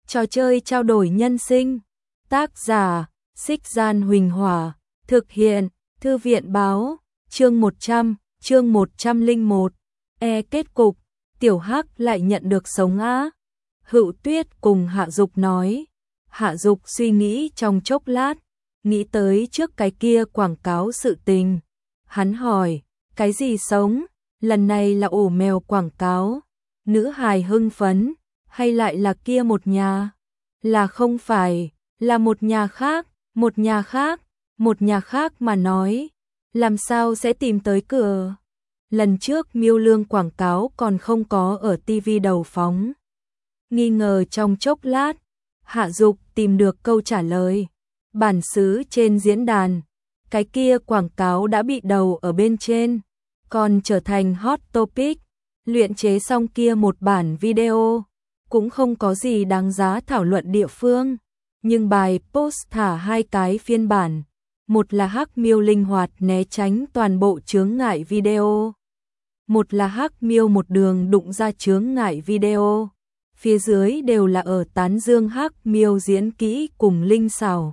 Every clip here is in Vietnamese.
Trò chơi trao đổi nhân sinh. Tác giả: Xích Gian Huỳnh Hỏa. Thực hiện: Thư viện báo. Chương 100, chương 101. Kết cục, Tiểu Hắc lại nhận được sống á. Hữu Tuyết cùng Hạ Dục nói. Hạ Dục suy nghĩ trong chốc lát, nghĩ tới trước cái kia quảng cáo sự tình. Hắn hỏi, cái gì sống? Lần này là ổ mèo quảng cáo. Nữ hài hưng phấn, hay lại là kia một nhà? Là không phải, là một nhà khác, một nhà khác, một nhà khác mà nói. Làm sao sẽ tìm tới cửa? Lần trước Miêu Lương quảng cáo còn không có ở TV đầu phóng. Nghi ngờ trong chốc lát, Hạ Dục tìm được câu trả lời. Bản xứ trên diễn đàn, cái kia quảng cáo đã bị đầu ở bên trên, còn trở thành hot topic. Luyện chế xong kia một bản video, cũng không có gì đáng giá thảo luận địa phương. Nhưng bài post thả hai cái phiên bản, một là Hắc Miêu linh hoạt né tránh toàn bộ chướng ngại video, một là Hắc Miêu một đường đụng ra chướng ngại video. Phía dưới đều là ở tán dương Hắc Miêu diễn kỹ cùng linh xảo.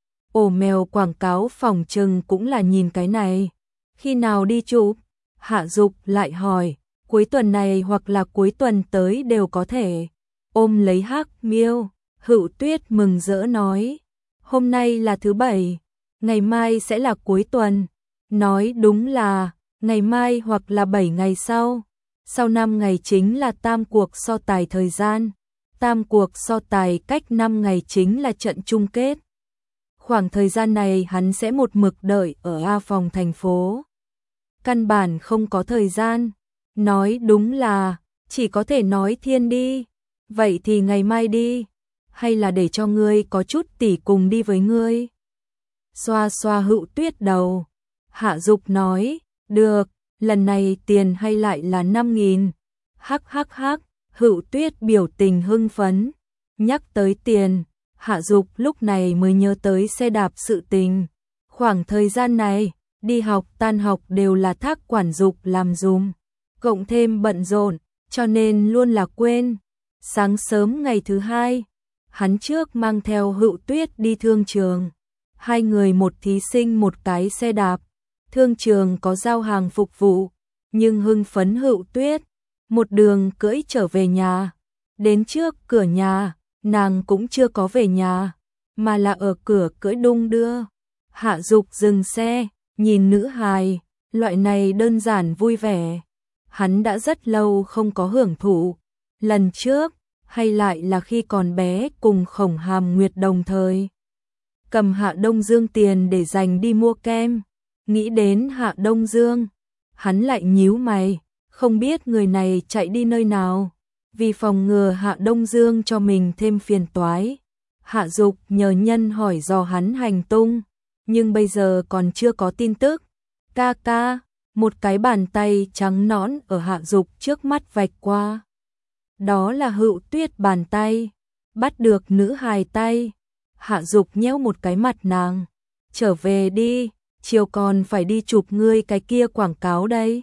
Ổ mèo quảng cáo phòng trừng cũng là nhìn cái này. Khi nào đi chụp? Hạ Dục lại hỏi. Cuối tuần này hoặc là cuối tuần tới đều có thể. Ôm lấy Hắc Miêu, Hữu Tuyết mừng rỡ nói. Hôm nay là thứ Bảy, ngày mai sẽ là cuối tuần. Nói đúng là ngày mai hoặc là 7 ngày sau. Sau 5 ngày chính là tam cuộc so tài thời gian. Tam cuộc so tài cách 5 ngày chính là trận chung kết. Khoảng thời gian này hắn sẽ một mực đợi ở A phòng thành phố. Căn bản không có thời gian. Nói đúng là chỉ có thể nói thiên đi. Vậy thì ngày mai đi. Hay là để cho ngươi có chút tỷ cùng đi với ngươi? Xoa xoa Hữu Tuyết đầu. Hạ Dục nói, được, lần này tiền hay lại là 5.000. Hắc hắc hắc, Hữu Tuyết biểu tình hưng phấn. Nhắc tới tiền, Hạ Dục lúc này mới nhớ tới xe đạp sự tình. Khoảng thời gian này, đi học tan học đều là Thác quản Dục làm dùm. Cộng thêm bận rộn, cho nên luôn là quên. Sáng sớm ngày thứ Hai, hắn trước mang theo Hữu Tuyết đi thương trường. Hai người một thí sinh một cái xe đạp. Thương trường có giao hàng phục vụ, nhưng hưng phấn Hữu Tuyết một đường cưỡi trở về nhà. Đến trước cửa nhà, nàng cũng chưa có về nhà, mà là ở cửa cưỡi đung đưa. Hạ Dục dừng xe, nhìn nữ hài, loại này đơn giản vui vẻ. Hắn đã rất lâu không có hưởng thụ. Lần trước, hay lại là khi còn bé cùng Khổng Hàm Nguyệt đồng thời. Cầm Hạ Đông Dương tiền để dành đi mua kem. Nghĩ đến Hạ Đông Dương, hắn lại nhíu mày, không biết người này chạy đi nơi nào. Vì phòng ngừa Hạ Đông Dương cho mình thêm phiền toái, Hạ Dục nhờ nhân hỏi dò hắn hành tung, nhưng bây giờ còn chưa có tin tức. Ca ca, một cái bàn tay trắng nõn ở Hạ Dục trước mắt vạch qua. Đó là Hữu Tuyết bàn tay, bắt được nữ hài tay. Hạ Dục nhéo một cái mặt nàng, trở về đi, chiều còn phải đi chụp ngươi cái kia quảng cáo đây.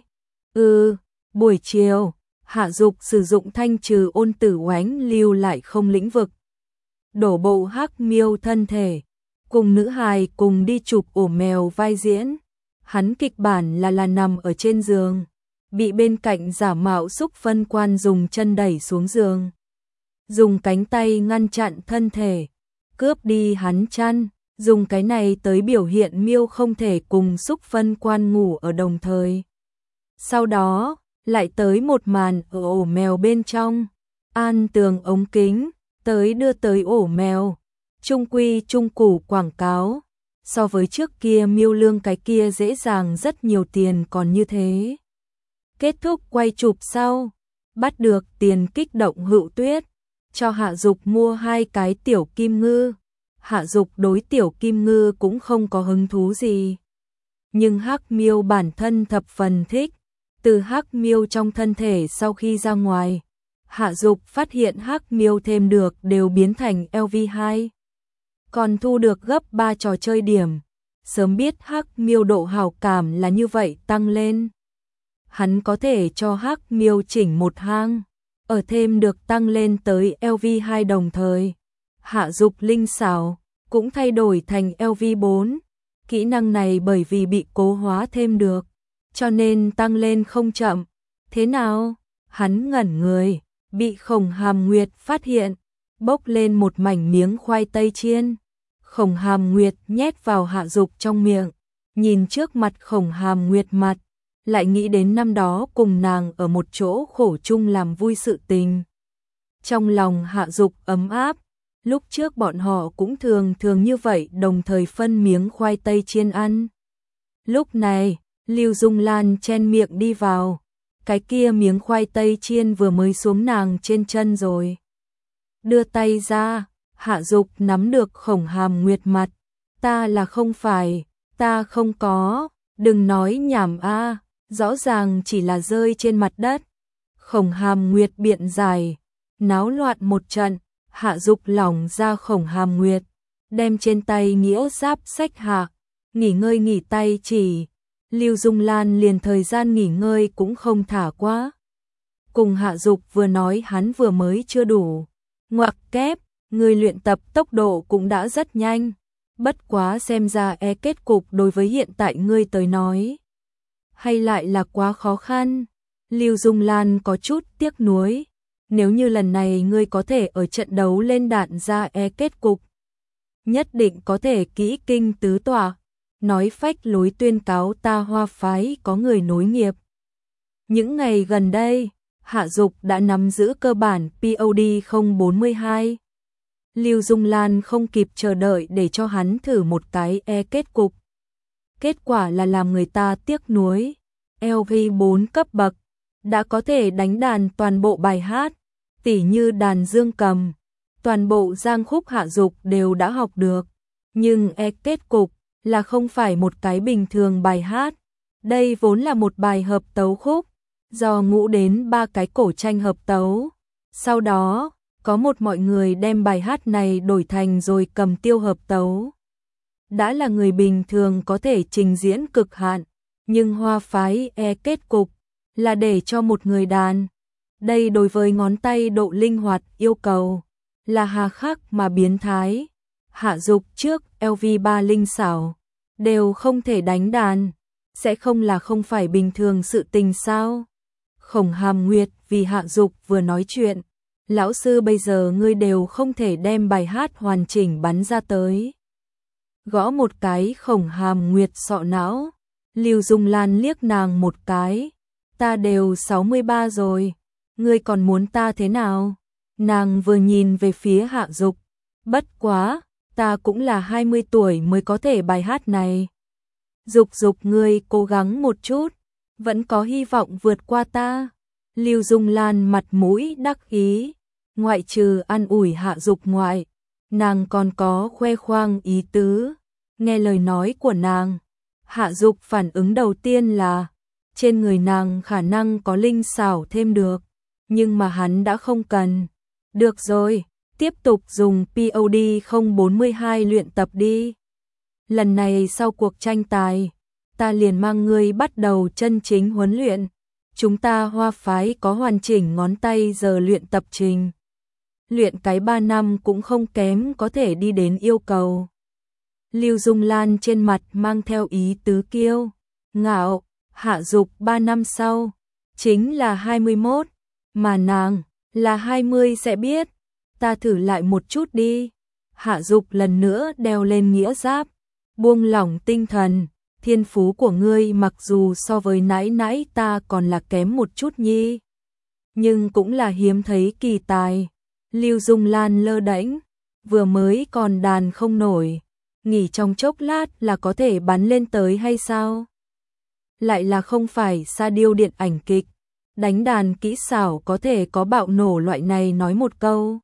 Buổi chiều, Hạ Dục sử dụng thanh trừ ôn tử oánh lưu lại không lĩnh vực. Đổ bộ Hắc Miêu thân thể, cùng nữ hài cùng đi chụp ổ mèo vai diễn. Hắn kịch bản là nằm ở trên giường, bị bên cạnh giả mạo xúc phân quan dùng chân đẩy xuống giường. Dùng cánh tay ngăn chặn thân thể, cướp đi hắn chăn, dùng cái này tới biểu hiện Miêu không thể cùng xúc phân quan ngủ ở đồng thời. Sau đó, lại tới một màn ở ổ mèo bên trong, an tường ống kính, tới đưa tới ổ mèo, trung quy trung củ quảng cáo. So với trước kia Miêu Lương cái kia dễ dàng rất nhiều tiền còn như thế. Kết thúc quay chụp sau, bắt được tiền kích động Hữu Tuyết, cho Hạ Dục mua 2 cái tiểu kim ngư. Hạ Dục đối tiểu kim ngư cũng không có hứng thú gì. Nhưng Hắc Miêu bản thân thập phần thích. Từ Hắc Miêu trong thân thể sau khi ra ngoài, Hạ Dục phát hiện Hắc Miêu thêm được đều biến thành LV2. Còn thu được gấp 3 trò chơi điểm. Sớm biết Hắc Miêu độ hảo cảm là như vậy tăng lên. Hắn có thể cho Hắc Miêu chỉnh một hang. ở thêm được tăng lên tới LV2 đồng thời. Hạ dục linh xảo cũng thay đổi thành LV4. Kỹ năng này bởi vì bị cố hóa thêm được, cho nên tăng lên không chậm. Thế nào? Hắn ngẩn người, bị Khổng Hàm Nguyệt phát hiện, bốc lên một mảnh miếng khoai tây chiên. Khổng Hàm Nguyệt nhét vào Hạ Dục trong miệng, nhìn trước mặt Khổng Hàm Nguyệt mặt, lại nghĩ đến năm đó cùng nàng ở một chỗ khổ chung làm vui sự tình. Trong lòng Hạ Dục ấm áp, lúc trước bọn họ cũng thường như vậy đồng thời phân miếng khoai tây chiên ăn. Lúc này, Lưu Dung Lan chen miệng đi vào, cái kia miếng khoai tây chiên vừa mới xuống nàng trên chân rồi. Đưa tay ra, Hạ Dục nắm được Khổng Hàm Nguyệt mặt, ta là không phải, ta không có, đừng nói nhảm a, rõ ràng chỉ là rơi trên mặt đất. Khổng Hàm Nguyệt biện giải, náo loạn một trận, Hạ Dục lỏng ra Khổng Hàm Nguyệt, đem trên tay nghĩa giáp xách hạ, nghỉ ngơi nghỉ tay chỉ. Lưu Dung Lan liền thời gian nghỉ ngơi cũng không thả quá. Cùng Hạ Dục vừa nói hắn vừa mới chưa đủ. Ngoặc kép, người luyện tập tốc độ cũng đã rất nhanh. Bất quá xem ra kết cục đối với hiện tại ngươi tới nói. Hay lại là quá khó khăn. Lưu Dung Lan có chút tiếc nuối. Nếu như lần này ngươi có thể ở trận đấu lên đạn ra kết cục, nhất định có thể kỹ kinh tứ tọa. Nói phách lối tuyên cáo ta Hoa phái có người nối nghiệp. Những ngày gần đây, Hạ Dục đã nắm giữ cơ bản POD 042. Lưu Dung Lan không kịp chờ đợi để cho hắn thử một cái kết cục. Kết quả là làm người ta tiếc nuối. LV4 cấp bậc, đã có thể đánh đàn toàn bộ bài hát, tỉ như đàn dương cầm, toàn bộ giang khúc Hạ Dục đều đã học được. Nhưng kết cục là không phải một cái bình thường bài hát. Đây vốn là một bài hợp tấu khúc, do ngũ đến 3 cái cổ tranh hợp tấu. Sau đó, có một mọi người đem bài hát này đổi thành rồi cầm tiêu hợp tấu. Đã là người bình thường có thể trình diễn cực hạn, nhưng Hoa phái kết cục là để cho một người đàn. Đây đối với ngón tay độ linh hoạt yêu cầu là hà khắc mà biến thái. Hạ Dục trước LV3 linh xảo đều không thể đánh đàn, sẽ không phải bình thường sự tình sao? Khổng Hàm Nguyệt vì Hạ Dục vừa nói chuyện, lão sư bây giờ ngươi đều không thể đem bài hát hoàn chỉnh bắn ra tới. Gõ một cái Khổng Hàm Nguyệt sọ não, Lưu Dung Lan liếc nàng một cái, ta đều 63 rồi, ngươi còn muốn ta thế nào? Nàng vừa nhìn về phía Hạ Dục, bất quá, ta cũng là 20 tuổi mới có thể bài hát này. Dục ngươi cố gắng một chút, vẫn có hy vọng vượt qua ta. Lưu Dung Lan mặt mũi đắc ý, ngoại trừ an ủi Hạ Dục ngoại, nàng còn có khoe khoang ý tứ. Nghe lời nói của nàng, Hạ Dục phản ứng đầu tiên là trên người nàng khả năng có linh xảo thêm được, nhưng mà hắn đã không cần. Được rồi, tiếp tục dùng POD 042 luyện tập đi. Lần này sau cuộc tranh tài, ta liền mang ngươi bắt đầu chân chính huấn luyện. Chúng ta Hoa phái có hoàn chỉnh ngón tay giờ luyện tập trình. Luyện cái 3 năm cũng không kém có thể đi đến yêu cầu. Lưu Dung Lan trên mặt mang theo ý tứ kiêu ngạo. Hạ Dục 3 năm sau, chính là 21, mà nàng là 20 sẽ biết. Ta thử lại một chút đi. Hạ Dục lần nữa đeo lên nghĩa giáp, buông lỏng tinh thần. Thiên phú của ngươi mặc dù so với nãy nãy ta còn là kém một chút nhi, nhưng cũng là hiếm thấy kỳ tài. Lưu Dung Lan lơ đễnh, vừa mới còn đàn không nổi, nghỉ trong chốc lát là có thể bắn lên tới hay sao? Lại là không phải sa điêu điện ảnh kịch, đánh đàn kỹ xảo có thể có bạo nổ loại này nói một câu.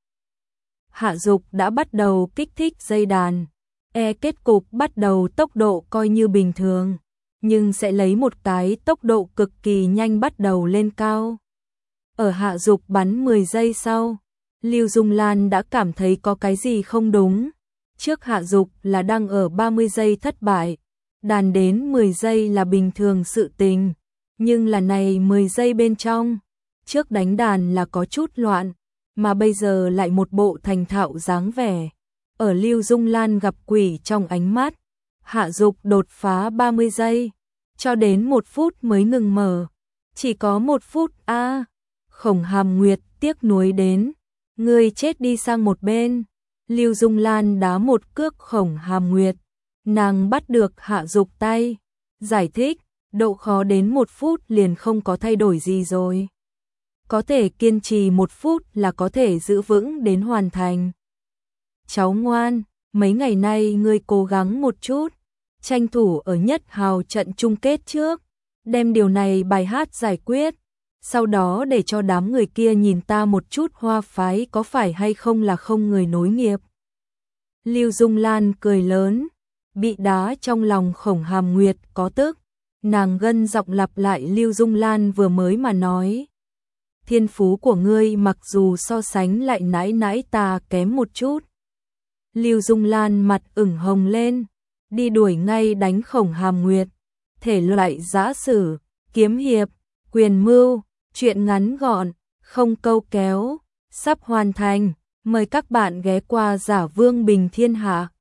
Hạ Dục đã bắt đầu kích thích dây đàn. Kết cục bắt đầu tốc độ coi như bình thường, nhưng sẽ lấy một cái tốc độ cực kỳ nhanh bắt đầu lên cao. Ở Hạ Dục bắn 10 giây sau, Lưu Dung Lan đã cảm thấy có cái gì không đúng. Trước Hạ Dục là đang ở 30 giây thất bại, đàn đến 10 giây là bình thường sự tình, nhưng là này 10 giây bên trong, trước đánh đàn là có chút loạn, mà bây giờ lại một bộ thành thạo dáng vẻ. Ở Lưu Dung Lan gặp quỷ trong ánh mắt, Hạ Dục đột phá 30 giây, cho đến 1 phút mới ngừng mở. Chỉ có 1 phút a. Khổng Hàm Nguyệt tiếc nuối đến, ngươi chết đi sang một bên. Lưu Dung Lan đá một cước Khổng Hàm Nguyệt, nàng bắt được Hạ Dục tay, giải thích, độ khó đến 1 phút liền không có thay đổi gì rồi. Có thể kiên trì 1 phút là có thể giữ vững đến hoàn thành. Cháu ngoan, mấy ngày nay ngươi cố gắng một chút, tranh thủ ở nhất hào trận chung kết trước, đem điều này bài hát giải quyết, sau đó để cho đám người kia nhìn ta một chút Hoa phái có phải hay không là không người nối nghiệp. Lưu Dung Lan cười lớn, bị đá trong lòng Khổng Hàm Nguyệt có tức, nàng gân giọng lặp lại Lưu Dung Lan vừa mới mà nói. Thiên phú của ngươi mặc dù so sánh lại nãi nãi ta kém một chút. Lưu Dung Lan mặt ửng hồng lên, đi đuổi ngay đánh Khổng Hàm Nguyệt. Thể loại giã sử, kiếm hiệp, quyền mưu, truyện ngắn gọn, không câu kéo, sắp hoàn thành. Mời các bạn ghé qua Giả Vương Bình Thiên Hạ.